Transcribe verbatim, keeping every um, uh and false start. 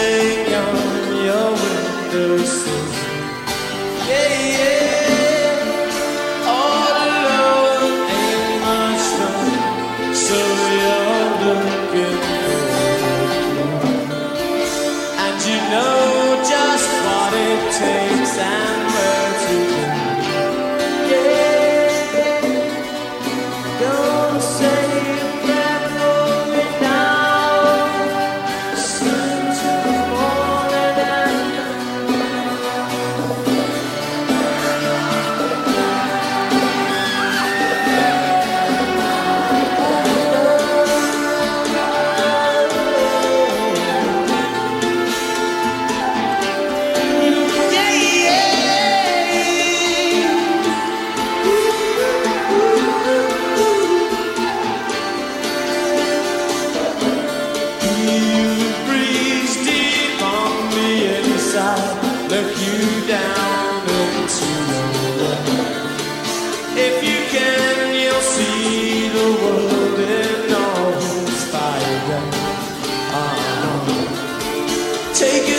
hang on your windowsill. Yeah, yeah. All alone ain't much fun, so you're looking for, and you know just what it takes and where to go. Yeah, don't say a prayer for me now. Sing to morning and look you down into the world. If you can, you'll see the world in all its fire. Uh-huh. Take